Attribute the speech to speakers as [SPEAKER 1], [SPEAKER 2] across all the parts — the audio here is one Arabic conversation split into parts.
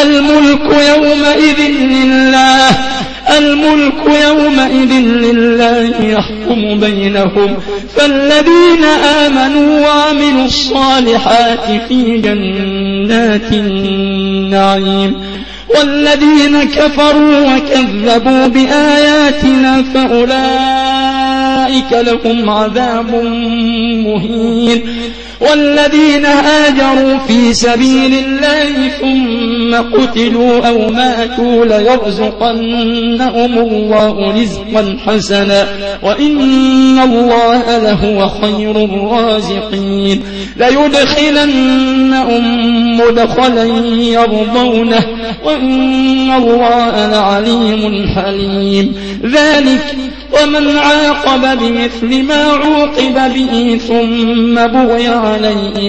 [SPEAKER 1] الملك يومئذ لله يحكم بينهم. فالذين آمنوا وعملوا الصالحات في جنات النعيم، والذين كفروا وكذبوا بآياتنا فأولئك لهم عذاب مهين. والذين هاجروا في سبيل الله ثم قتلوا أو ماتوا ليرزقنهم الله رزقا حسنا وإن الله لهو خير الرازقين. ليدخلنهم مدخلا يرضونه وإن الله لعليم حليم. ذلك ومن عاقب بمثل ما عوقب به ثم بغي عليه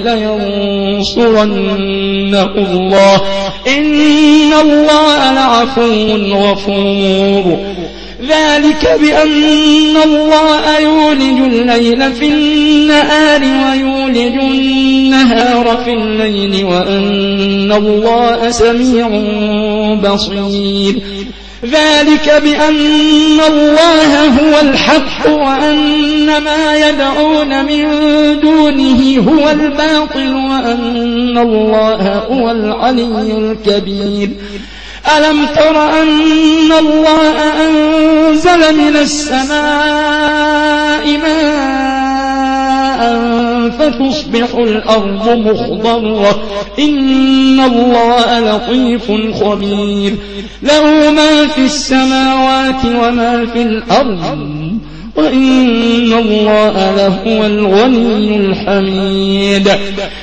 [SPEAKER 1] لينصرنه الله إن الله لعفو غفور. ذلك بأن الله يولج الليل في النهار ويولج النهار في الليل وأن الله سميع بصير. ذلك بأن الله هو الحق وأن ما يدعون من دونه هو الباطل وأن الله هو العلي الكبير. ألم تر أن الله أنزل من السماء ماء فتصبح الأرض مخضرة إن الله لطيف خبير. له ما في السماوات وما في الأرض وإن الله لهو الغني الحميد.